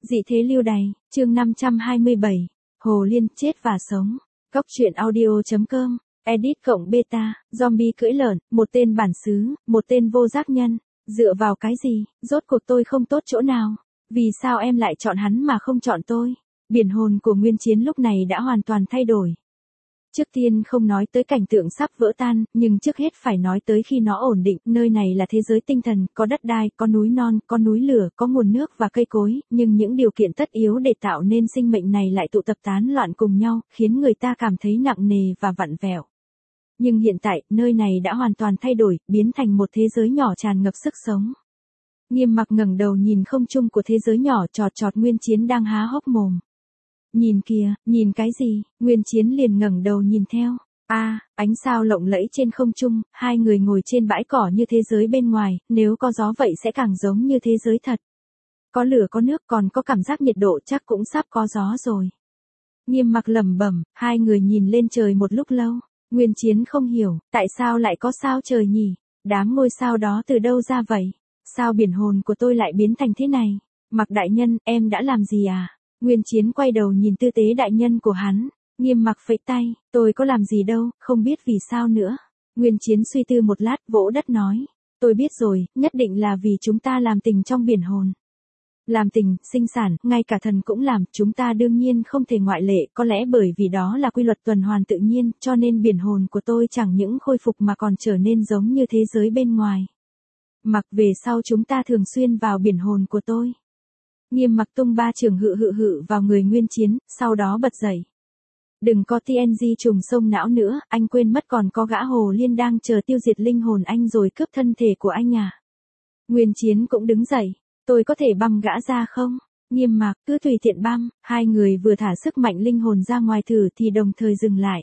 Dị thế lưu đày, chương 527, Hồ Liên chết và sống. Góc truyện audio.com, edit cộng beta, zombie cưỡi lợn, một tên bản xứ, một tên vô giác nhân. Dựa vào cái gì, rốt cuộc tôi không tốt chỗ nào? Vì sao em lại chọn hắn mà không chọn tôi? Biển hồn của Nguyên Chiến lúc này đã hoàn toàn thay đổi. Trước tiên không nói tới cảnh tượng sắp vỡ tan, nhưng trước hết phải nói tới khi nó ổn định, nơi này là thế giới tinh thần, có đất đai, có núi non, có núi lửa, có nguồn nước và cây cối, nhưng những điều kiện tất yếu để tạo nên sinh mệnh này lại tụ tập tán loạn cùng nhau, khiến người ta cảm thấy nặng nề và vặn vẹo. Nhưng hiện tại, nơi này đã hoàn toàn thay đổi, biến thành một thế giới nhỏ tràn ngập sức sống. Nghiêm Mặc ngẩng đầu nhìn không trung của thế giới nhỏ, chọt Nguyên Chiến đang há hốc mồm. Nhìn kìa, nhìn cái gì? Nguyên Chiến liền ngẩng đầu nhìn theo. Ánh sao lộng lẫy trên không trung, hai người ngồi trên bãi cỏ như thế giới bên ngoài, nếu có gió vậy sẽ càng giống như thế giới thật. Có lửa có nước, còn có cảm giác nhiệt độ, chắc cũng sắp có gió rồi. Nghiêm Mặc lẩm bẩm, hai người nhìn lên trời một lúc lâu. Nguyên Chiến không hiểu, tại sao lại có sao trời nhỉ? Đám ngôi sao đó từ đâu ra vậy? Sao biển hồn của tôi lại biến thành thế này? Mặc đại nhân, em đã làm gì à? Nguyên Chiến quay đầu nhìn tư tế đại nhân của hắn. Nghiêm Mặc phẩy tay, tôi có làm gì đâu, không biết vì sao nữa. Nguyên Chiến suy tư một lát, vỗ đất nói. Tôi biết rồi, nhất định là vì chúng ta làm tình trong biển hồn. Làm tình, sinh sản, ngay cả thần cũng làm, chúng ta đương nhiên không thể ngoại lệ, có lẽ bởi vì đó là quy luật tuần hoàn tự nhiên, cho nên biển hồn của tôi chẳng những khôi phục mà còn trở nên giống như thế giới bên ngoài. Mặc về sau chúng ta thường xuyên vào biển hồn của tôi. Nghiêm Mặc tung ba trường hự vào người Nguyên Chiến, sau đó bật dậy. Đừng có TNG trùng sông não nữa, anh quên mất còn có gã Hồ Liên đang chờ tiêu diệt linh hồn anh rồi cướp thân thể của anh à. Nguyên Chiến cũng đứng dậy, tôi có thể băm gã ra không? Nghiêm Mặc cứ tùy tiện băm, hai người vừa thả sức mạnh linh hồn ra ngoài thử thì đồng thời dừng lại.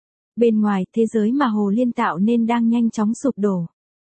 Bên ngoài, thế giới mà Hồ Liên tạo nên đang nhanh chóng sụp đổ.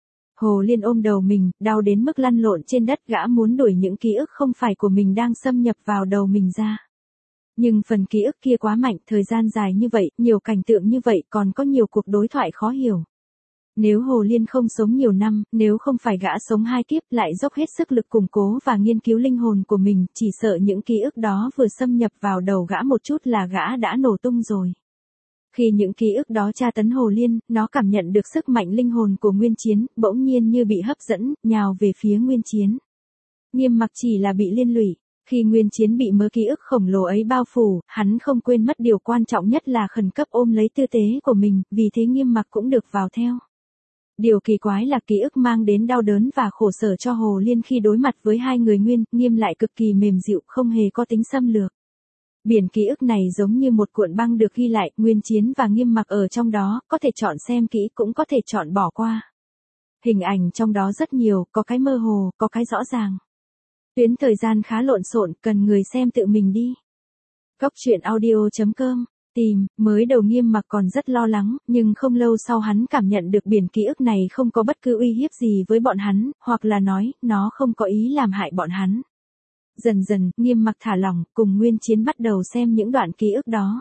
Hồ Liên ôm đầu mình, đau đến mức lăn lộn trên đất, gã muốn đuổi những ký ức không phải của mình đang xâm nhập vào đầu mình ra. Nhưng phần ký ức kia quá mạnh, thời gian dài như vậy, nhiều cảnh tượng như vậy, còn có nhiều cuộc đối thoại khó hiểu. Nếu Hồ Liên không sống nhiều năm, nếu không phải gã sống 2 kiếp lại dốc hết sức lực củng cố và nghiên cứu linh hồn của mình, chỉ sợ những ký ức đó vừa xâm nhập vào đầu gã một chút là gã đã nổ tung rồi. Khi những ký ức đó tra tấn Hồ Liên, nó cảm nhận được sức mạnh linh hồn của Nguyên Chiến, bỗng nhiên như bị hấp dẫn, nhào về phía Nguyên Chiến. Nghiêm Mặc chỉ là bị liên lụy. Khi Nguyên Chiến bị mớ ký ức khổng lồ ấy bao phủ, hắn không quên mất điều quan trọng nhất là khẩn cấp ôm lấy tư tế của mình, vì thế Nghiêm Mặc cũng được vào theo. Điều kỳ quái là ký ức mang đến đau đớn và khổ sở cho Hồ Liên khi đối mặt với hai người Nghiêm lại cực kỳ mềm dịu, không hề có tính xâm lược. Biển ký ức này giống như một cuộn băng được ghi lại, Nguyên Chiến và Nghiêm Mặc ở trong đó, có thể chọn xem kỹ cũng có thể chọn bỏ qua. Hình ảnh trong đó rất nhiều, có cái mơ hồ, có cái rõ ràng. Tuyến thời gian khá lộn xộn, cần người xem tự mình đi. Góc truyện audio.com, tìm, mới đầu Nghiêm Mặc còn rất lo lắng, nhưng không lâu sau hắn cảm nhận được biển ký ức này không có bất cứ uy hiếp gì với bọn hắn, hoặc là nói, nó không có ý làm hại bọn hắn. Dần dần, Nghiêm Mặc thả lỏng, cùng Nguyên Chiến bắt đầu xem những đoạn ký ức đó.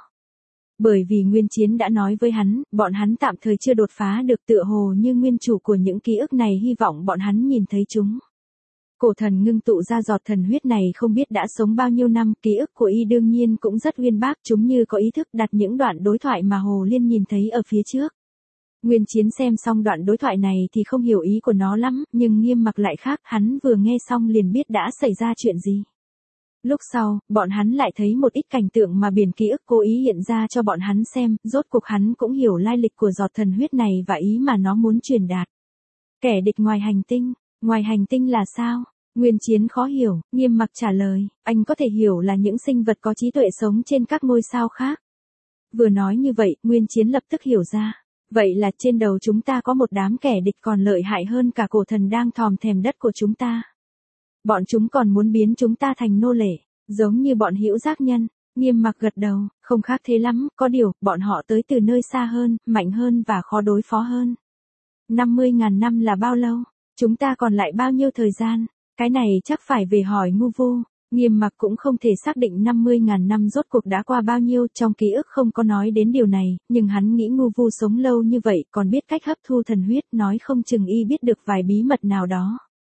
Bởi vì Nguyên Chiến đã nói với hắn, bọn hắn tạm thời chưa đột phá được, tựa hồ như nguyên chủ của những ký ức này hy vọng bọn hắn nhìn thấy chúng. Cổ thần ngưng tụ ra giọt thần huyết này không biết đã sống bao nhiêu năm, ký ức của y đương nhiên cũng rất uyên bác, chúng như có ý thức đặt những đoạn đối thoại mà Hồ Liên nhìn thấy ở phía trước. Nguyên Chiến xem xong đoạn đối thoại này thì không hiểu ý của nó lắm, nhưng Nghiêm Mặc lại khác, hắn vừa nghe xong liền biết đã xảy ra chuyện gì. Lúc sau, bọn hắn lại thấy một ít cảnh tượng mà biển ký ức cố ý hiện ra cho bọn hắn xem, rốt cuộc hắn cũng hiểu lai lịch của giọt thần huyết này và ý mà nó muốn truyền đạt. Kẻ địch ngoài hành tinh là sao? Nguyên Chiến khó hiểu, Nghiêm Mặc trả lời, anh có thể hiểu là những sinh vật có trí tuệ sống trên các ngôi sao khác. Vừa nói như vậy, Nguyên Chiến lập tức hiểu ra. Vậy là trên đầu chúng ta có một đám kẻ địch còn lợi hại hơn cả cổ thần đang thòm thèm đất của chúng ta. Bọn chúng còn muốn biến chúng ta thành nô lệ, giống như bọn hữu giác nhân. Nghiêm Mặc gật đầu, không khác thế lắm, có điều, bọn họ tới từ nơi xa hơn, mạnh hơn và khó đối phó hơn. 50.000 năm là bao lâu? Chúng ta còn lại bao nhiêu thời gian? Cái này chắc phải về hỏi Ngu Vu. Nghiêm Mặc cũng không thể xác định 50.000 năm rốt cuộc đã qua bao nhiêu, trong ký ức không có nói đến điều này, nhưng hắn nghĩ Ngu Vu sống lâu như vậy còn biết cách hấp thu thần huyết, nói không chừng y biết được vài bí mật nào đó.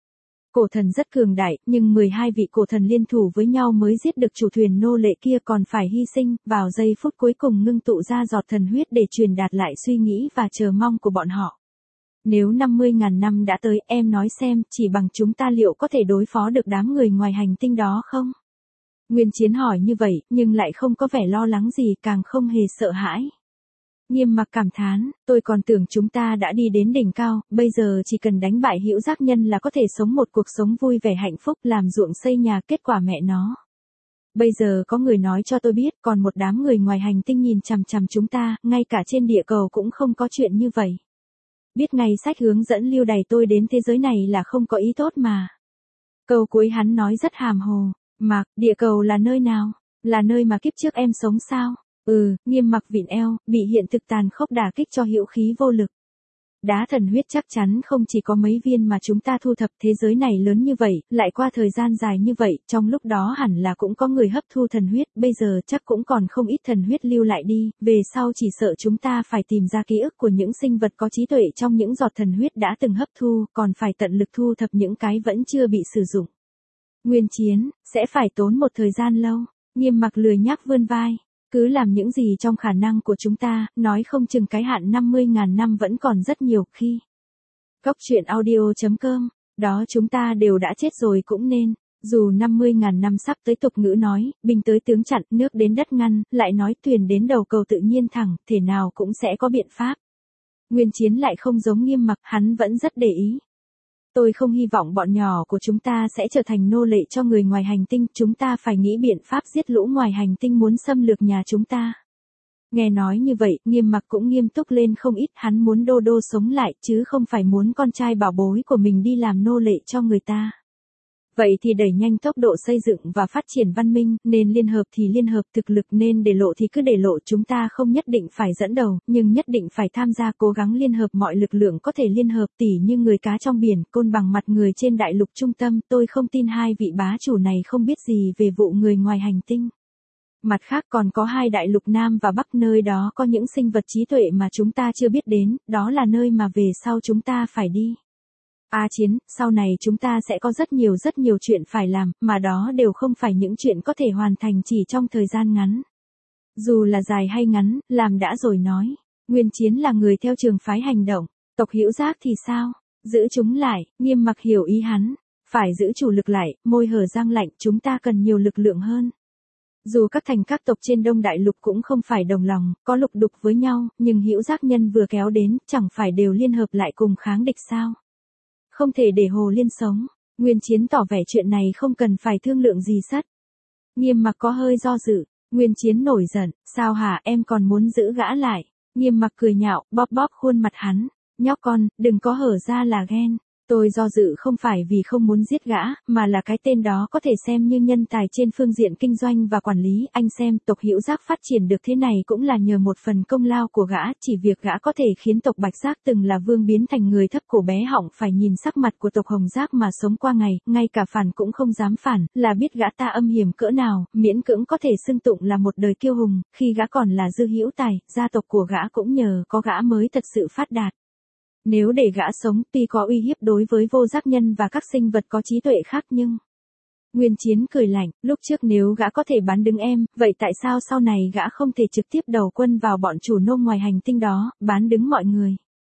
Cổ thần rất cường đại, nhưng 12 vị cổ thần liên thủ với nhau mới giết được chủ thuyền nô lệ kia còn phải hy sinh, vào giây phút cuối cùng ngưng tụ ra giọt thần huyết để truyền đạt lại suy nghĩ và chờ mong của bọn họ. Nếu 50.000 năm đã tới, em nói xem, chỉ bằng chúng ta liệu có thể đối phó được đám người ngoài hành tinh đó không? Nguyên Chiến hỏi như vậy, nhưng lại không có vẻ lo lắng gì, càng không hề sợ hãi. Nghiêm Mặc cảm thán, tôi còn tưởng chúng ta đã đi đến đỉnh cao, bây giờ chỉ cần đánh bại Hữu Giác Nhân là có thể sống một cuộc sống vui vẻ hạnh phúc, làm ruộng xây nhà, kết quả mẹ nó. Bây giờ có người nói cho tôi biết, còn một đám người ngoài hành tinh nhìn chằm chằm chúng ta, ngay cả trên địa cầu cũng không có chuyện như vậy. Biết ngay sách hướng dẫn lưu đày tôi đến thế giới này là không có ý tốt mà. Câu cuối hắn nói rất hàm hồ. Mặc, địa cầu là nơi nào? Là nơi mà kiếp trước em sống sao? Nghiêm Mặc vịn eo, bị hiện thực tàn khốc đả kích cho hữu khí vô lực. Đá thần huyết chắc chắn không chỉ có mấy viên mà chúng ta thu thập, thế giới này lớn như vậy, lại qua thời gian dài như vậy, trong lúc đó hẳn là cũng có người hấp thu thần huyết, bây giờ chắc cũng còn không ít thần huyết lưu lại đi, về sau chỉ sợ chúng ta phải tìm ra ký ức của những sinh vật có trí tuệ trong những giọt thần huyết đã từng hấp thu, còn phải tận lực thu thập những cái vẫn chưa bị sử dụng. Nguyên Chiến, sẽ phải tốn một thời gian lâu. Nghiêm Mặc lười nhác vươn vai. Cứ làm những gì trong khả năng của chúng ta, nói không chừng cái hạn 50.000 năm vẫn còn rất nhiều khi. Góc truyện audio.com, đó chúng ta đều đã chết rồi cũng nên, dù 50.000 năm sắp tới tục ngữ nói, binh tới tướng chặn, nước đến đất ngăn, lại nói thuyền đến đầu cầu tự nhiên thẳng, thể nào cũng sẽ có biện pháp. Nguyên Chiến lại không giống Nghiêm Mặc, hắn vẫn rất để ý. Tôi không hy vọng bọn nhỏ của chúng ta sẽ trở thành nô lệ cho người ngoài hành tinh, chúng ta phải nghĩ biện pháp giết lũ ngoài hành tinh muốn xâm lược nhà chúng ta. Nghe nói như vậy, Nghiêm Mặc cũng nghiêm túc lên không ít, hắn muốn Đô Đô sống lại, chứ không phải muốn con trai bảo bối của mình đi làm nô lệ cho người ta. Vậy thì đẩy nhanh tốc độ xây dựng và phát triển văn minh, nên liên hợp thì liên hợp, thực lực nên để lộ thì cứ để lộ, chúng ta không nhất định phải dẫn đầu, nhưng nhất định phải tham gia cố gắng liên hợp mọi lực lượng có thể liên hợp, tỉ như người cá trong biển, côn bằng mặt người trên đại lục trung tâm, tôi không tin hai vị bá chủ này không biết gì về vụ người ngoài hành tinh. Mặt khác còn có hai đại lục Nam và Bắc, nơi đó có những sinh vật trí tuệ mà chúng ta chưa biết đến, đó là nơi mà về sau chúng ta phải đi. Chiến, sau này chúng ta sẽ có rất nhiều chuyện phải làm, mà đó đều không phải những chuyện có thể hoàn thành chỉ trong thời gian ngắn. Dù là dài hay ngắn, làm đã rồi nói. Nguyên Chiến là người theo trường phái hành động, tộc Hữu Giác thì sao? Giữ chúng lại, Nghiêm Mặc hiểu ý hắn. Phải giữ chủ lực lại, môi hở răng lạnh, chúng ta cần nhiều lực lượng hơn. Dù các thành các tộc trên Đông Đại Lục cũng không phải đồng lòng, có lục đục với nhau, nhưng Hữu Giác Nhân vừa kéo đến, chẳng phải đều liên hợp lại cùng kháng địch sao? Không thể để Hồ Liên sống. Nguyên Chiến tỏ vẻ chuyện này không cần phải thương lượng gì sắt. Nghiêm Mặc có hơi do dự. Nguyên Chiến nổi giận, sao hả, em còn muốn giữ gã lại? Nghiêm Mặc cười nhạo, bóp bóp khuôn mặt hắn. Nhóc con, đừng có hở ra là ghen. Tôi do dự không phải vì không muốn giết gã, mà là cái tên đó có thể xem như nhân tài trên phương diện kinh doanh và quản lý. Anh xem, tộc Hữu Giác phát triển được thế này cũng là nhờ một phần công lao của gã, chỉ việc gã có thể khiến tộc Bạch Giác từng là vương biến thành người thấp cổ bé họng, phải nhìn sắc mặt của tộc Hồng Giác mà sống qua ngày, ngay cả phản cũng không dám phản, là biết gã ta âm hiểm cỡ nào, miễn cưỡng có thể xưng tụng là một đời kiêu hùng, khi gã còn là Dư Hữu Tài, gia tộc của gã cũng nhờ có gã mới thật sự phát đạt. Nếu để gã sống, tuy có uy hiếp đối với vô giác nhân và các sinh vật có trí tuệ khác nhưng... Nguyên Chiến cười lạnh, lúc trước nếu gã có thể bán đứng em, vậy tại sao sau này gã không thể trực tiếp đầu quân vào bọn chủ nô ngoài hành tinh đó, bán đứng mọi người?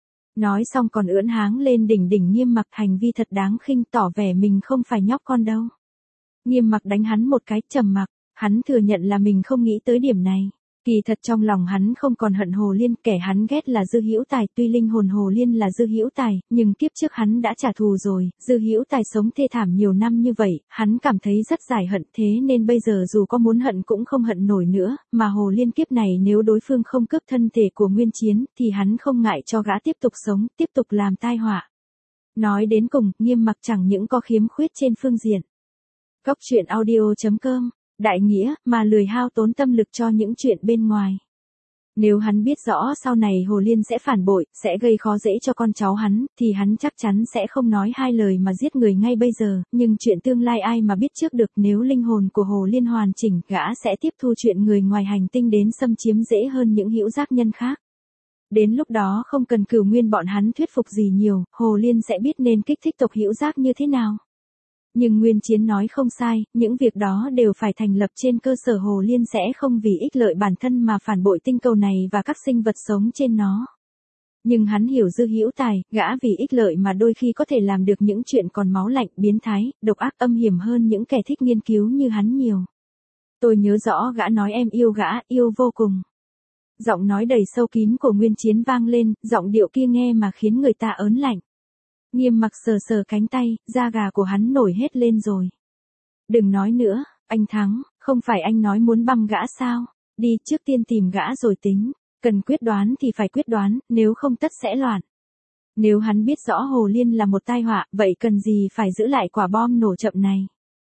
Nói xong còn ưỡn háng lên đỉnh Nghiêm Mặc, hành vi thật đáng khinh, tỏ vẻ mình không phải nhóc con đâu. Nghiêm Mặc đánh hắn một cái, trầm mặc, hắn thừa nhận là mình không nghĩ tới điểm này. Kỳ thật trong lòng hắn không còn hận Hồ Liên, kẻ hắn ghét là Dư Hữu Tài, tuy linh hồn Hồ Liên là Dư Hữu Tài, nhưng kiếp trước hắn đã trả thù rồi, Dư Hữu Tài sống thê thảm nhiều năm như vậy, hắn cảm thấy rất giải hận, thế nên bây giờ dù có muốn hận cũng không hận nổi nữa, mà Hồ Liên kiếp này nếu đối phương không cướp thân thể của Nguyên Chiến, thì hắn không ngại cho gã tiếp tục sống, tiếp tục làm tai họa. Nói đến cùng, Nghiêm Mặc chẳng những có khiếm khuyết trên phương diện. Góc truyện audio.com, đại nghĩa, mà lười hao tốn tâm lực cho những chuyện bên ngoài. Nếu hắn biết rõ sau này Hồ Liên sẽ phản bội, sẽ gây khó dễ cho con cháu hắn, thì hắn chắc chắn sẽ không nói hai lời mà giết người ngay bây giờ, nhưng chuyện tương lai ai mà biết trước được, nếu linh hồn của Hồ Liên hoàn chỉnh, gã sẽ tiếp thu chuyện người ngoài hành tinh đến xâm chiếm dễ hơn những hữu giác nhân khác. Đến lúc đó không cần Cửu Nguyên bọn hắn thuyết phục gì nhiều, Hồ Liên sẽ biết nên kích thích tộc hữu giác như thế nào. Nhưng Nguyên Chiến nói không sai, những việc đó đều phải thành lập trên cơ sở Hồ Liên sẽ không vì ích lợi bản thân mà phản bội tinh cầu này và các sinh vật sống trên nó. Nhưng hắn hiểu Dư Hữu Tài, gã vì ích lợi mà đôi khi có thể làm được những chuyện còn máu lạnh, biến thái, độc ác âm hiểm hơn những kẻ thích nghiên cứu như hắn nhiều. Tôi nhớ rõ gã nói em yêu gã, yêu vô cùng. Giọng nói đầy sâu kín của Nguyên Chiến vang lên, giọng điệu kia nghe mà khiến người ta ớn lạnh. Nghiêm Mặc sờ sờ cánh tay, da gà của hắn nổi hết lên rồi. Đừng nói nữa, anh Thắng, không phải anh nói muốn băm gã sao? Đi, trước tiên tìm gã rồi tính. Cần quyết đoán thì phải quyết đoán, nếu không tất sẽ loạn. Nếu hắn biết rõ Hồ Liên là một tai họa, vậy cần gì phải giữ lại quả bom nổ chậm này?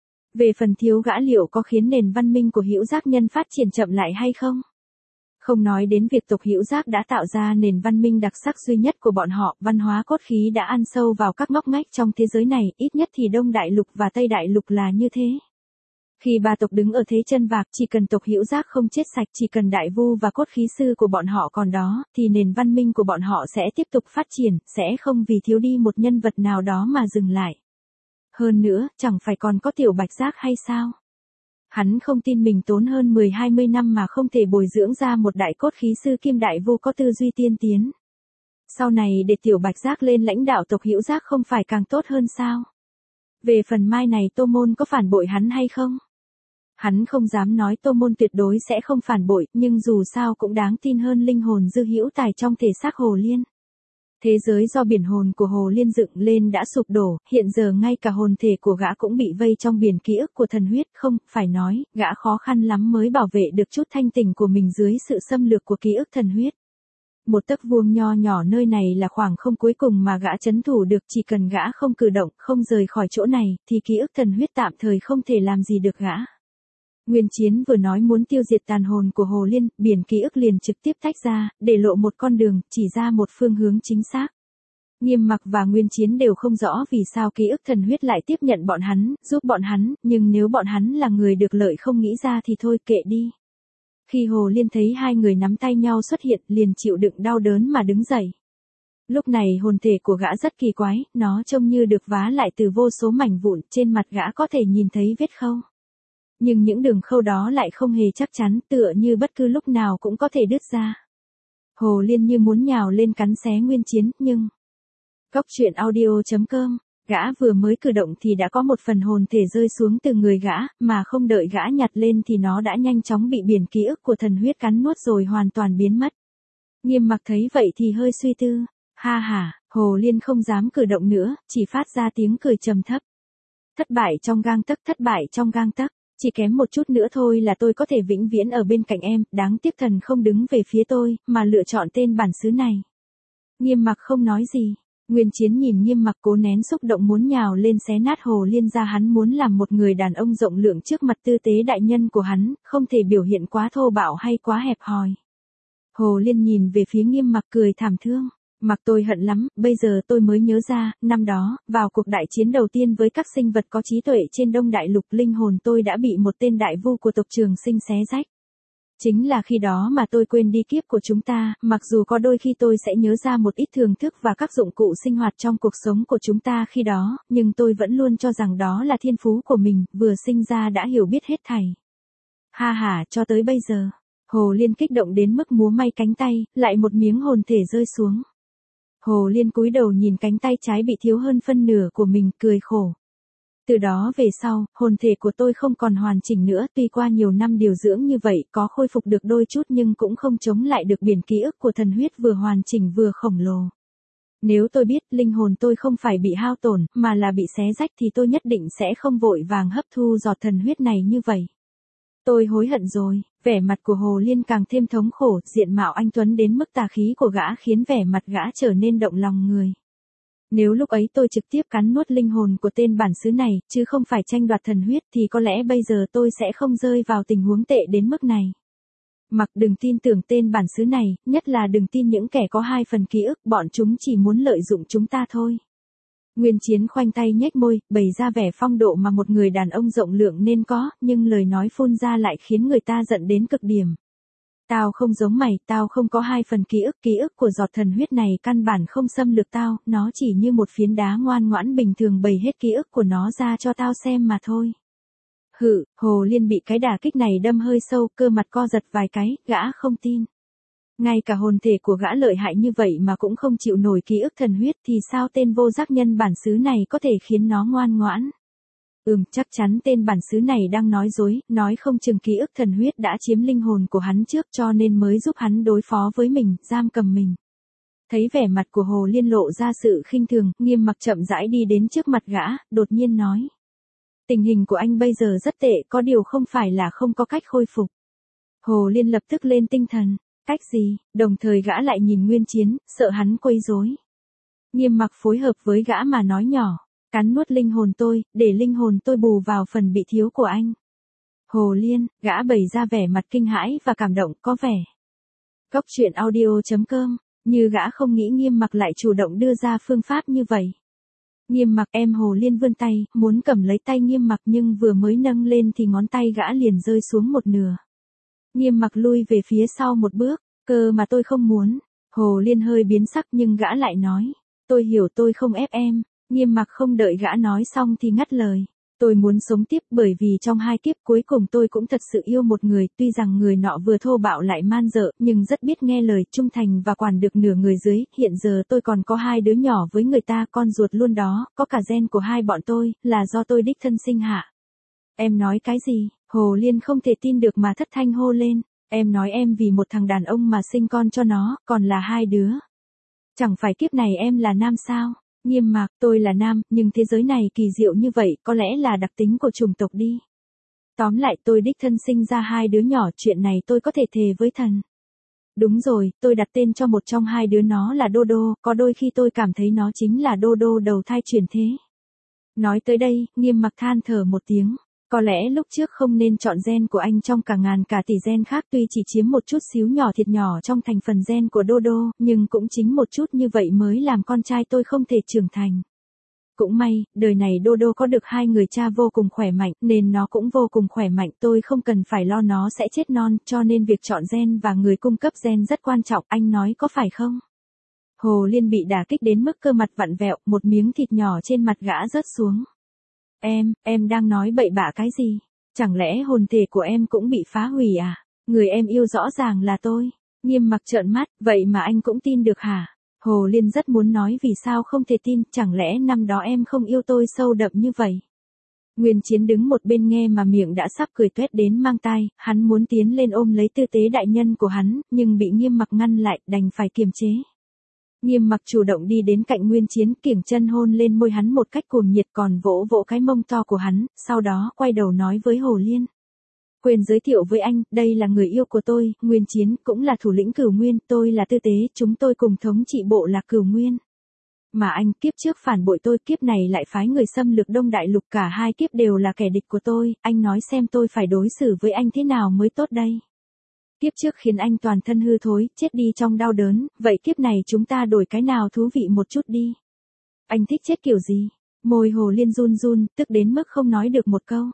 Về phần thiếu gã liệu có khiến nền văn minh của Hữu Giác nhân phát triển chậm lại hay không? Không nói đến việc tộc Hữu Giác đã tạo ra nền văn minh đặc sắc duy nhất của bọn họ, văn hóa cốt khí đã ăn sâu vào các ngóc ngách trong thế giới này, ít nhất thì Đông Đại Lục và Tây Đại Lục là như thế. Khi ba tộc đứng ở thế chân vạc, chỉ cần tộc Hữu Giác không chết sạch, chỉ cần đại vu và cốt khí sư của bọn họ còn đó, thì nền văn minh của bọn họ sẽ tiếp tục phát triển, sẽ không vì thiếu đi một nhân vật nào đó mà dừng lại. Hơn nữa, chẳng phải còn có Tiểu Bạch Giác hay sao? Hắn không tin mình tốn hơn 10-20 năm mà không thể bồi dưỡng ra một đại cốt khí sư kim đại vu có tư duy tiên tiến. Sau này để Tiểu Bạch Giác lên lãnh đạo tộc Hữu Giác không phải càng tốt hơn sao? Về phần mai này Tô Môn có phản bội hắn hay không? Hắn không dám nói Tô Môn tuyệt đối sẽ không phản bội, nhưng dù sao cũng đáng tin hơn linh hồn Dư Hữu Tài trong thể xác Hồ Liên. Thế giới do biển hồn của Hồ Liên dựng lên đã sụp đổ, hiện giờ ngay cả hồn thể của gã cũng bị vây trong biển ký ức của thần huyết, không, phải nói, gã khó khăn lắm mới bảo vệ được chút thanh tình của mình dưới sự xâm lược của ký ức thần huyết. Một tấc vuông nho nhỏ nơi này là khoảng không cuối cùng mà gã trấn thủ được, chỉ cần gã không cử động, không rời khỏi chỗ này, thì ký ức thần huyết tạm thời không thể làm gì được gã. Nguyên Chiến vừa nói muốn tiêu diệt tàn hồn của Hồ Liên, biển ký ức liền trực tiếp tách ra, để lộ một con đường, chỉ ra một phương hướng chính xác. Nghiêm Mặc và Nguyên Chiến đều không rõ vì sao ký ức thần huyết lại tiếp nhận bọn hắn, giúp bọn hắn, nhưng nếu bọn hắn là người được lợi không nghĩ ra thì thôi kệ đi. Khi Hồ Liên thấy hai người nắm tay nhau xuất hiện, liền chịu đựng đau đớn mà đứng dậy. Lúc này hồn thể của gã rất kỳ quái, nó trông như được vá lại từ vô số mảnh vụn, trên mặt gã có thể nhìn thấy vết khâu. Nhưng những đường khâu đó lại không hề chắc chắn, tựa như bất cứ lúc nào cũng có thể đứt ra. Hồ Liên như muốn nhào lên cắn xé Nguyên Chiến, nhưng... Cóc truyện audio.com, gã vừa mới cử động thì đã có một phần hồn thể rơi xuống từ người gã, mà không đợi gã nhặt lên thì nó đã nhanh chóng bị biển ký ức của thần huyết cắn nuốt rồi hoàn toàn biến mất. Nghiêm Mặc thấy vậy thì hơi suy tư, ha ha, Hồ Liên không dám cử động nữa, chỉ phát ra tiếng cười trầm thấp. Thất bại trong gang tấc, thất bại trong gang tấc. Chỉ kém một chút nữa thôi là tôi có thể vĩnh viễn ở bên cạnh em, đáng tiếc thần không đứng về phía tôi, mà lựa chọn tên bản xứ này. Nghiêm Mặc không nói gì. Nguyên Chiến nhìn Nghiêm Mặc cố nén xúc động muốn nhào lên xé nát Hồ Liên ra, hắn muốn làm một người đàn ông rộng lượng trước mặt tư tế đại nhân của hắn, không thể biểu hiện quá thô bạo hay quá hẹp hòi. Hồ Liên nhìn về phía Nghiêm Mặc cười thảm thương. Mặc tôi hận lắm, bây giờ tôi mới nhớ ra, năm đó, vào cuộc đại chiến đầu tiên với các sinh vật có trí tuệ trên Đông Đại Lục, linh hồn tôi đã bị một tên đại vu của tộc Trường Sinh xé rách. Chính là khi đó mà tôi quên đi kiếp của chúng ta, mặc dù có đôi khi tôi sẽ nhớ ra một ít thưởng thức và các dụng cụ sinh hoạt trong cuộc sống của chúng ta khi đó, nhưng tôi vẫn luôn cho rằng đó là thiên phú của mình, vừa sinh ra đã hiểu biết hết thảy. Ha ha, cho tới bây giờ, Hồ Liên kích động đến mức múa may cánh tay, lại một miếng hồn thể rơi xuống. Hồ Liên cúi đầu nhìn cánh tay trái bị thiếu hơn phân nửa của mình, cười khổ. Từ đó về sau, hồn thể của tôi không còn hoàn chỉnh nữa, tuy qua nhiều năm điều dưỡng như vậy, có khôi phục được đôi chút nhưng cũng không chống lại được biển ký ức của thần huyết vừa hoàn chỉnh vừa khổng lồ. Nếu tôi biết linh hồn tôi không phải bị hao tổn, mà là bị xé rách thì tôi nhất định sẽ không vội vàng hấp thu giọt thần huyết này như vậy. Tôi hối hận rồi, vẻ mặt của Hồ Liên càng thêm thống khổ, diện mạo anh tuấn đến mức tà khí của gã khiến vẻ mặt gã trở nên động lòng người. Nếu lúc ấy tôi trực tiếp cắn nuốt linh hồn của tên bản xứ này, chứ không phải tranh đoạt thần huyết thì có lẽ bây giờ tôi sẽ không rơi vào tình huống tệ đến mức này. Mặc đừng tin tưởng tên bản xứ này, nhất là đừng tin những kẻ có hai phần ký ức, bọn chúng chỉ muốn lợi dụng chúng ta thôi. Nguyên Chiến khoanh tay nhếch môi, bày ra vẻ phong độ mà một người đàn ông rộng lượng nên có, nhưng lời nói phun ra lại khiến người ta giận đến cực điểm. Tao không giống mày, tao không có 2 phần ký ức của giọt thần huyết này căn bản không xâm lược tao, nó chỉ như một phiến đá ngoan ngoãn bình thường bày hết ký ức của nó ra cho tao xem mà thôi. Hồ Liên bị cái đả kích này đâm hơi sâu, cơ mặt co giật vài cái, gã không tin. Ngay cả hồn thể của gã lợi hại như vậy mà cũng không chịu nổi ký ức thần huyết thì sao tên vô giác nhân bản xứ này có thể khiến nó ngoan ngoãn. Chắc chắn tên bản xứ này đang nói dối, nói không chừng ký ức thần huyết đã chiếm linh hồn của hắn trước cho nên mới giúp hắn đối phó với mình, giam cầm mình. Thấy vẻ mặt của Hồ Liên lộ ra sự khinh thường, Nghiêm Mặc chậm rãi đi đến trước mặt gã, đột nhiên nói. Tình hình của anh bây giờ rất tệ, có điều không phải là không có cách khôi phục. Hồ Liên lập tức lên tinh thần, cách gì, đồng thời gã lại nhìn Nguyên Chiến, sợ hắn quấy rối. Nghiêm Mặc phối hợp với gã mà nói nhỏ. Cắn nuốt linh hồn tôi, để linh hồn tôi bù vào phần bị thiếu của anh. Hồ Liên, gã bày ra vẻ mặt kinh hãi và cảm động, có vẻ. Cốc truyện audio.com, như gã không nghĩ Nghiêm Mặc lại chủ động đưa ra phương pháp như vậy. Nghiêm Mặc, em Hồ Liên vươn tay, muốn cầm lấy tay Nghiêm Mặc nhưng vừa mới nâng lên thì ngón tay gã liền rơi xuống một nửa. Nghiêm Mặc lui về phía sau một bước, cơ mà tôi không muốn. Hồ Liên hơi biến sắc nhưng gã lại nói, tôi hiểu tôi không ép em. Nghiêm Mặc không đợi gã nói xong thì ngắt lời. Tôi muốn sống tiếp bởi vì trong 2 kiếp cuối cùng tôi cũng thật sự yêu một người, tuy rằng người nọ vừa thô bạo lại man dợ, nhưng rất biết nghe lời, trung thành và quản được nửa người dưới. Hiện giờ tôi còn có 2 đứa nhỏ với người ta, con ruột luôn đó, có cả gen của 2 bọn tôi, là do tôi đích thân sinh hạ. Em nói cái gì? Hồ Liên không thể tin được mà thất thanh hô lên. Em nói em vì một thằng đàn ông mà sinh con cho nó, còn là 2 đứa. Chẳng phải kiếp này em là nam sao? Nghiêm Mặc, tôi là nam, nhưng thế giới này kỳ diệu như vậy, có lẽ là đặc tính của chủng tộc đi. Tóm lại tôi đích thân sinh ra 2 đứa nhỏ, chuyện này tôi có thể thề với thần. Đúng rồi, tôi đặt tên cho một trong 2 đứa nó là Đô Đô, có đôi khi tôi cảm thấy nó chính là Đô Đô đầu thai chuyển thế. Nói tới đây, Nghiêm Mặc than thở một tiếng. Có lẽ lúc trước không nên chọn gen của anh trong cả ngàn cả tỷ gen khác, tuy chỉ chiếm một chút xíu nhỏ thịt nhỏ trong thành phần gen của Đô Đô, nhưng cũng chính một chút như vậy mới làm con trai tôi không thể trưởng thành. Cũng may, đời này Đô Đô có được 2 người cha vô cùng khỏe mạnh, nên nó cũng vô cùng khỏe mạnh, tôi không cần phải lo nó sẽ chết non, cho nên việc chọn gen và người cung cấp gen rất quan trọng, anh nói có phải không? Hồ Liên bị đả kích đến mức cơ mặt vặn vẹo, một miếng thịt nhỏ trên mặt gã rớt xuống. Em đang nói bậy bạ cái gì? Chẳng lẽ hồn thể của em cũng bị phá hủy à? Người em yêu rõ ràng là tôi. Nghiêm Mặc trợn mắt, vậy mà anh cũng tin được hả? Hồ Liên rất muốn nói vì sao không thể tin, chẳng lẽ năm đó em không yêu tôi sâu đậm như vậy? Nguyên Chiến đứng một bên nghe mà miệng đã sắp cười toét đến mang tai, hắn muốn tiến lên ôm lấy tư tế đại nhân của hắn, nhưng bị Nghiêm Mặc ngăn lại, đành phải kiềm chế. Nghiêm Mặc chủ động đi đến cạnh Nguyên Chiến, kiểng chân hôn lên môi hắn một cách cuồng nhiệt, còn vỗ vỗ cái mông to của hắn, sau đó quay đầu nói với Hồ Liên. Quên giới thiệu với anh, đây là người yêu của tôi, Nguyên Chiến, cũng là thủ lĩnh Cửu Nguyên, tôi là Tư Tế, chúng tôi cùng thống trị bộ lạc Cửu Nguyên. Mà anh, kiếp trước phản bội tôi, kiếp này lại phái người xâm lược Đông Đại Lục, cả 2 kiếp đều là kẻ địch của tôi, anh nói xem tôi phải đối xử với anh thế nào mới tốt đây? Kiếp trước khiến anh toàn thân hư thối, chết đi trong đau đớn, vậy kiếp này chúng ta đổi cái nào thú vị một chút đi. Anh thích chết kiểu gì? Môi Hồ Liên run run, tức đến mức không nói được một câu.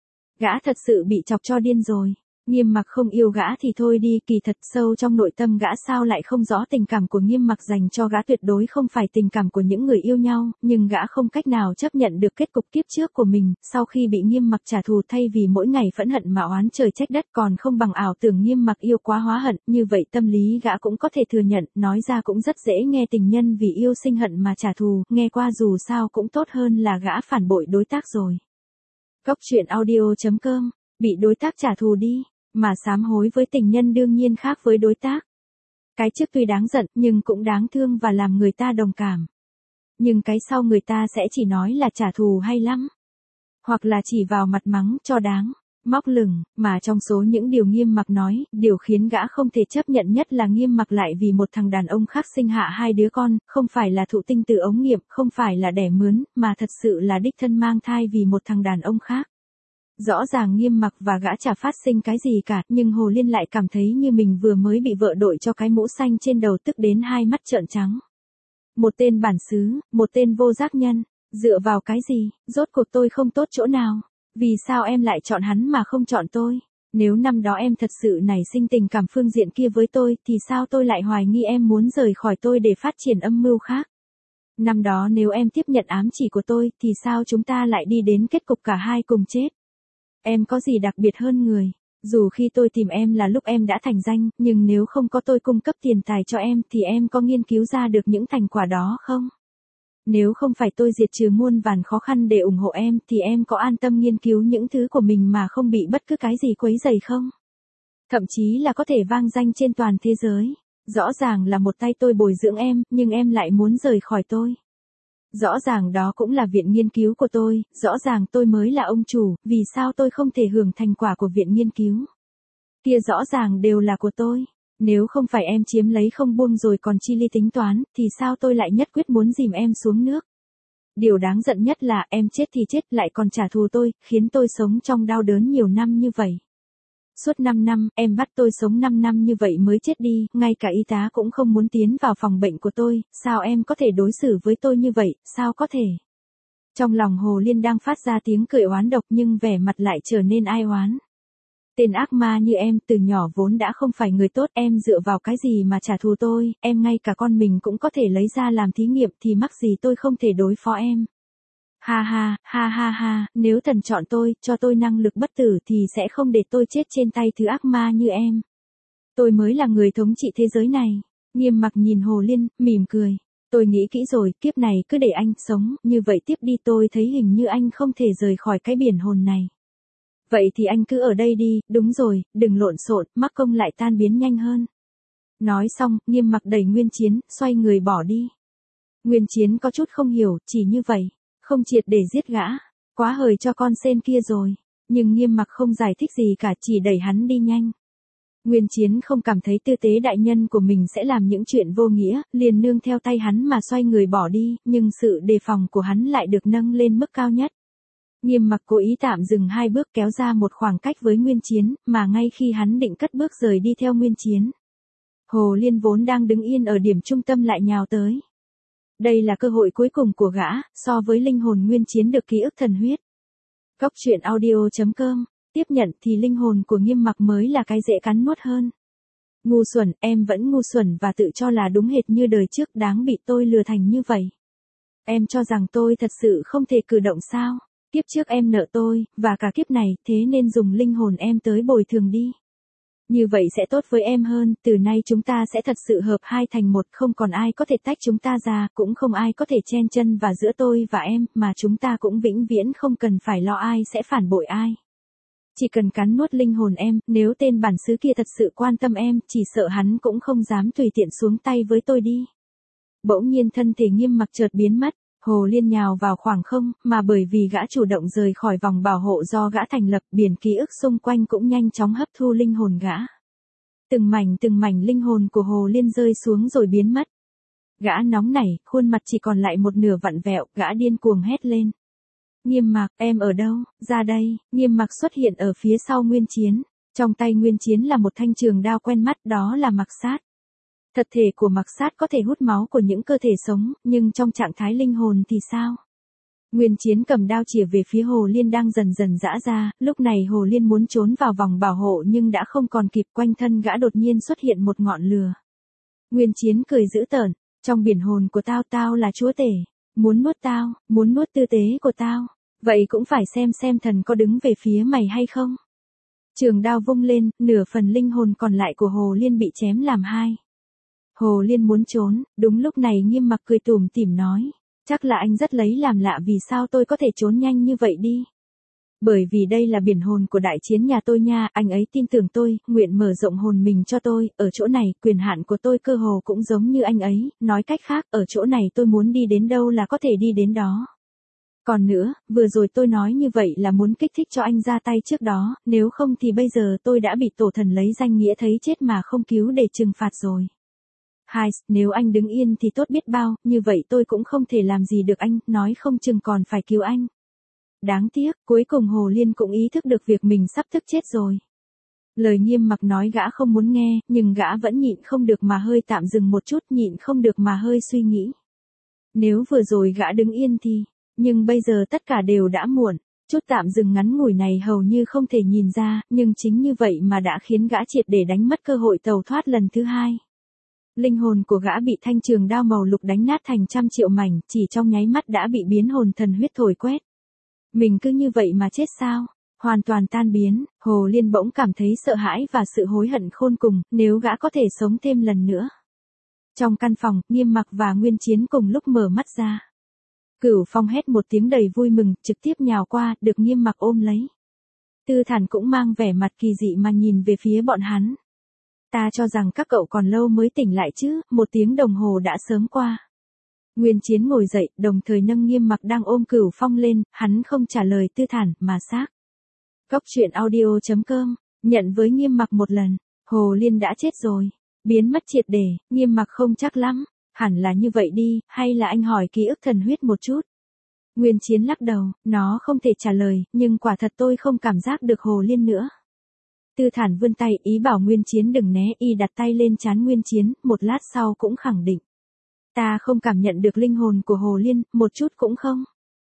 Gã thật sự bị chọc cho điên rồi. Nghiêm Mặc không yêu gã thì thôi đi, kỳ thật sâu trong nội tâm gã sao lại không rõ tình cảm của Nghiêm Mặc dành cho gã tuyệt đối không phải tình cảm của những người yêu nhau, nhưng gã không cách nào chấp nhận được kết cục kiếp trước của mình, sau khi bị Nghiêm Mặc trả thù thay vì mỗi ngày phẫn hận mà oán trời trách đất còn không bằng ảo tưởng Nghiêm Mặc yêu quá hóa hận, như vậy tâm lý gã cũng có thể thừa nhận, nói ra cũng rất dễ nghe, tình nhân vì yêu sinh hận mà trả thù, nghe qua dù sao cũng tốt hơn là gã phản bội đối tác rồi. Cốc truyện audio.com, bị đối tác trả thù đi. Mà sám hối với tình nhân đương nhiên khác với đối tác. Cái trước tuy đáng giận nhưng cũng đáng thương và làm người ta đồng cảm. Nhưng cái sau người ta sẽ chỉ nói là trả thù hay lắm. Hoặc là chỉ vào mặt mắng cho đáng, móc lửng, mà trong số những điều Nghiêm Mặc nói, điều khiến gã không thể chấp nhận nhất là Nghiêm Mặc lại vì một thằng đàn ông khác sinh hạ 2 đứa con, không phải là thụ tinh từ ống nghiệm, không phải là đẻ mướn, mà thật sự là đích thân mang thai vì một thằng đàn ông khác. Rõ ràng Nghiêm Mặc và gã chả phát sinh cái gì cả, nhưng Hồ Liên lại cảm thấy như mình vừa mới bị vợ đội cho cái mũ xanh trên đầu, tức đến 2 mắt trợn trắng. Một tên bản xứ, một tên vô giác nhân, dựa vào cái gì, rốt cuộc tôi không tốt chỗ nào, vì sao em lại chọn hắn mà không chọn tôi? Nếu năm đó em thật sự nảy sinh tình cảm phương diện kia với tôi, thì sao tôi lại hoài nghi em muốn rời khỏi tôi để phát triển âm mưu khác? Năm đó nếu em tiếp nhận ám chỉ của tôi, thì sao chúng ta lại đi đến kết cục cả hai cùng chết? Em có gì đặc biệt hơn người? Dù khi tôi tìm em là lúc em đã thành danh, nhưng nếu không có tôi cung cấp tiền tài cho em thì em có nghiên cứu ra được những thành quả đó không? Nếu không phải tôi diệt trừ muôn vàn khó khăn để ủng hộ em thì em có an tâm nghiên cứu những thứ của mình mà không bị bất cứ cái gì quấy rầy không? Thậm chí là có thể vang danh trên toàn thế giới. Rõ ràng là một tay tôi bồi dưỡng em, nhưng em lại muốn rời khỏi tôi. Rõ ràng đó cũng là viện nghiên cứu của tôi, rõ ràng tôi mới là ông chủ, vì sao tôi không thể hưởng thành quả của viện nghiên cứu? Kia rõ ràng đều là của tôi. Nếu không phải em chiếm lấy không buông rồi còn chi ly tính toán, thì sao tôi lại nhất quyết muốn dìm em xuống nước? Điều đáng giận nhất là em chết thì chết lại còn trả thù tôi, khiến tôi sống trong đau đớn nhiều năm như vậy. Suốt 5 năm, em bắt tôi sống 5 năm như vậy mới chết đi, ngay cả y tá cũng không muốn tiến vào phòng bệnh của tôi, sao em có thể đối xử với tôi như vậy, sao có thể? Trong lòng Hồ Liên đang phát ra tiếng cười oán độc nhưng vẻ mặt lại trở nên ai oán. Tên ác ma như em từ nhỏ vốn đã không phải người tốt, em dựa vào cái gì mà trả thù tôi, em ngay cả con mình cũng có thể lấy ra làm thí nghiệm thì mắc gì tôi không thể đối phó em. Ha ha, ha ha ha, nếu thần chọn tôi, cho tôi năng lực bất tử thì sẽ không để tôi chết trên tay thứ ác ma như em. Tôi mới là người thống trị thế giới này. Nghiêm Mặc nhìn Hồ Liên, mỉm cười. Tôi nghĩ kỹ rồi, kiếp này cứ để anh sống, như vậy tiếp đi tôi thấy hình như anh không thể rời khỏi cái biển hồn này. Vậy thì anh cứ ở đây đi, đúng rồi, đừng lộn xộn, mắc công lại tan biến nhanh hơn. Nói xong, Nghiêm Mặc đẩy Nguyên Chiến, xoay người bỏ đi. Nguyên Chiến có chút không hiểu, chỉ như vậy, không triệt để giết gã, quá hời cho con sen kia rồi. Nhưng Nghiêm Mặc không giải thích gì cả, chỉ đẩy hắn đi nhanh. Nguyên Chiến không cảm thấy tư tế đại nhân của mình sẽ làm những chuyện vô nghĩa, liền nương theo tay hắn mà xoay người bỏ đi, nhưng sự đề phòng của hắn lại được nâng lên mức cao nhất. Nghiêm Mặc cố ý tạm dừng 2 bước kéo ra một khoảng cách với Nguyên Chiến, mà ngay khi hắn định cất bước rời đi theo Nguyên Chiến, Hồ Liên vốn đang đứng yên ở điểm trung tâm lại nhào tới. Đây là cơ hội cuối cùng của gã, so với linh hồn Nguyên Chiến được ký ức thần huyết. Góc truyện audio.com, tiếp nhận thì linh hồn của Nghiêm Mặc mới là cái dễ cắn nuốt hơn. Ngu xuẩn, em vẫn ngu xuẩn và tự cho là đúng hệt như đời trước, đáng bị tôi lừa thành như vậy. Em cho rằng tôi thật sự không thể cử động sao? Kiếp trước em nợ tôi, và cả kiếp này, thế nên dùng linh hồn em tới bồi thường đi. Như vậy sẽ tốt với em hơn, từ nay chúng ta sẽ thật sự hợp hai thành một, không còn ai có thể tách chúng ta ra, cũng không ai có thể chen chân vào giữa tôi và em, mà chúng ta cũng vĩnh viễn không cần phải lo ai sẽ phản bội ai. Chỉ cần cắn nuốt linh hồn em, nếu tên bản xứ kia thật sự quan tâm em, chỉ sợ hắn cũng không dám tùy tiện xuống tay với tôi đi. Bỗng nhiên thân thể Nghiêm Mặc chợt biến mất. Hồ Liên nhào vào khoảng không, mà bởi vì gã chủ động rời khỏi vòng bảo hộ do gã thành lập, biển ký ức xung quanh cũng nhanh chóng hấp thu linh hồn gã. Từng mảnh linh hồn của Hồ Liên rơi xuống rồi biến mất. Gã nóng nảy, khuôn mặt chỉ còn lại một nửa vặn vẹo, gã điên cuồng hét lên. Nghiêm Mặc, em ở đâu, ra đây. Nghiêm Mặc xuất hiện ở phía sau Nguyên Chiến. Trong tay Nguyên Chiến là một thanh trường đao quen mắt, đó là Mặc Sát. Thật thể của Mặc Sát có thể hút máu của những cơ thể sống, nhưng trong trạng thái linh hồn thì sao? Nguyên Chiến cầm đao chĩa về phía Hồ Liên đang dần dần giã ra, lúc này Hồ Liên muốn trốn vào vòng bảo hộ nhưng đã không còn kịp, quanh thân gã đột nhiên xuất hiện một ngọn lửa. Nguyên Chiến cười dữ tợn, trong biển hồn của tao, tao là chúa tể, muốn nuốt tao, muốn nuốt tư tế của tao, vậy cũng phải xem thần có đứng về phía mày hay không. Trường đao vung lên, nửa phần linh hồn còn lại của Hồ Liên bị chém làm hai. Hồ Liên muốn trốn, đúng lúc này Nghiêm Mặc cười tủm tỉm nói, chắc là anh rất lấy làm lạ vì sao tôi có thể trốn nhanh như vậy đi. Bởi vì đây là biển hồn của đại chiến nhà tôi nha, anh ấy tin tưởng tôi, nguyện mở rộng hồn mình cho tôi, ở chỗ này, quyền hạn của tôi cơ hồ cũng giống như anh ấy, nói cách khác, ở chỗ này tôi muốn đi đến đâu là có thể đi đến đó. Còn nữa, vừa rồi tôi nói như vậy là muốn kích thích cho anh ra tay trước đó, nếu không thì bây giờ tôi đã bị tổ thần lấy danh nghĩa thấy chết mà không cứu để trừng phạt rồi. Hai, nếu anh đứng yên thì tốt biết bao, như vậy tôi cũng không thể làm gì được anh, nói không chừng còn phải cứu anh. Đáng tiếc, cuối cùng Hồ Liên cũng ý thức được việc mình sắp thức chết rồi. Lời Nghiêm Mặc nói gã không muốn nghe, nhưng gã vẫn nhịn không được mà hơi tạm dừng một chút, nhịn không được mà hơi suy nghĩ. Nếu vừa rồi gã đứng yên thì, nhưng bây giờ tất cả đều đã muộn. Chút tạm dừng ngắn ngủi này hầu như không thể nhìn ra, nhưng chính như vậy mà đã khiến gã triệt để đánh mất cơ hội tẩu thoát lần thứ hai. Linh hồn của gã bị thanh trường đao màu lục đánh nát thành trăm triệu mảnh, chỉ trong nháy mắt đã bị biến hồn thần huyết thổi quét. Mình cứ như vậy mà chết sao? Hoàn toàn tan biến, Hồ Liên bỗng cảm thấy sợ hãi và sự hối hận khôn cùng, nếu gã có thể sống thêm lần nữa. Trong căn phòng, Nghiêm Mặc và Nguyên Chiến cùng lúc mở mắt ra. Cửu Phong hét một tiếng đầy vui mừng, trực tiếp nhào qua, được Nghiêm Mặc ôm lấy. Tư Thản cũng mang vẻ mặt kỳ dị mà nhìn về phía bọn hắn. Ta cho rằng các cậu còn lâu mới tỉnh lại chứ, 1 tiếng đồng hồ đã sớm qua. Nguyên Chiến ngồi dậy, đồng thời nâng Nghiêm Mặc đang ôm Cửu Phong lên, hắn không trả lời Tư Thản, mà xác. Góc truyện audio.com, nhận với Nghiêm Mặc một lần, Hồ Liên đã chết rồi, biến mất triệt để, Nghiêm Mặc không chắc lắm, hẳn là như vậy đi, hay là anh hỏi ký ức thần huyết một chút. Nguyên Chiến lắc đầu, nó không thể trả lời, nhưng quả thật tôi không cảm giác được Hồ Liên nữa. Tư Thản vươn tay ý bảo Nguyên Chiến đừng né, y đặt tay lên trán Nguyên Chiến, một lát sau cũng khẳng định. Ta không cảm nhận được linh hồn của Hồ Liên, một chút cũng không.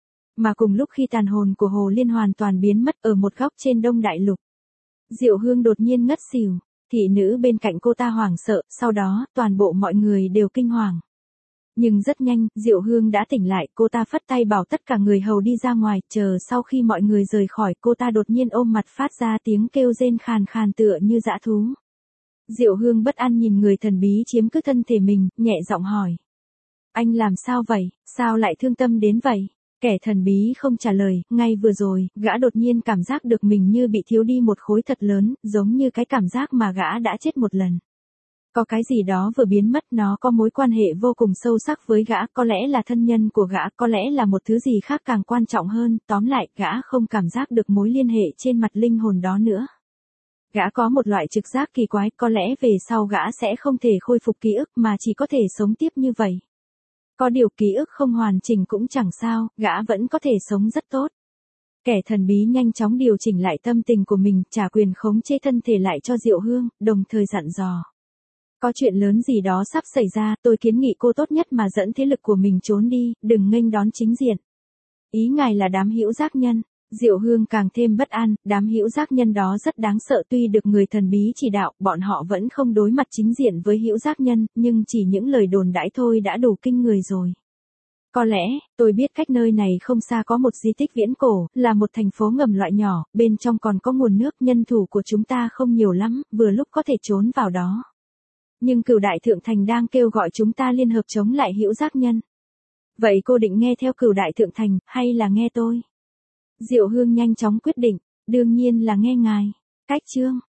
Mà cùng lúc khi tàn hồn của Hồ Liên hoàn toàn biến mất ở một góc trên Đông Đại Lục, Diệu Hương đột nhiên ngất xỉu, thị nữ bên cạnh cô ta hoảng sợ, sau đó toàn bộ mọi người đều kinh hoàng. Nhưng rất nhanh, Diệu Hương đã tỉnh lại, cô ta phất tay bảo tất cả người hầu đi ra ngoài, chờ sau khi mọi người rời khỏi, cô ta đột nhiên ôm mặt phát ra tiếng kêu rên khàn khàn tựa như dã thú. Diệu Hương bất an nhìn người thần bí chiếm cứ thân thể mình, nhẹ giọng hỏi. Anh làm sao vậy, sao lại thương tâm đến vậy? Kẻ thần bí không trả lời, ngay vừa rồi, gã đột nhiên cảm giác được mình như bị thiếu đi một khối thật lớn, giống như cái cảm giác mà gã đã chết một lần. Có cái gì đó vừa biến mất, nó có mối quan hệ vô cùng sâu sắc với gã, có lẽ là thân nhân của gã, có lẽ là một thứ gì khác càng quan trọng hơn, tóm lại, gã không cảm giác được mối liên hệ trên mặt linh hồn đó nữa. Gã có một loại trực giác kỳ quái, có lẽ về sau gã sẽ không thể khôi phục ký ức mà chỉ có thể sống tiếp như vậy. Có điều ký ức không hoàn chỉnh cũng chẳng sao, gã vẫn có thể sống rất tốt. Kẻ thần bí nhanh chóng điều chỉnh lại tâm tình của mình, trả quyền khống chế thân thể lại cho Diệu Hương, đồng thời dặn dò. Có chuyện lớn gì đó sắp xảy ra, tôi kiến nghị cô tốt nhất mà dẫn thế lực của mình trốn đi, đừng nghênh đón chính diện. Ý ngài là đám hữu giác nhân. Diệu Hương càng thêm bất an, đám hữu giác nhân đó rất đáng sợ, tuy được người thần bí chỉ đạo, bọn họ vẫn không đối mặt chính diện với hữu giác nhân, nhưng chỉ những lời đồn đãi thôi đã đủ kinh người rồi. Có lẽ, tôi biết cách nơi này không xa có một di tích viễn cổ, là một thành phố ngầm loại nhỏ, bên trong còn có nguồn nước, nhân thủ của chúng ta không nhiều lắm, vừa lúc có thể trốn vào đó. Nhưng Cửu Đại Thượng Thành đang kêu gọi chúng ta liên hợp chống lại hữu giác nhân. Vậy cô định nghe theo Cửu Đại Thượng Thành, hay là nghe tôi? Diệu Hương nhanh chóng quyết định, đương nhiên là nghe ngài. Cách chương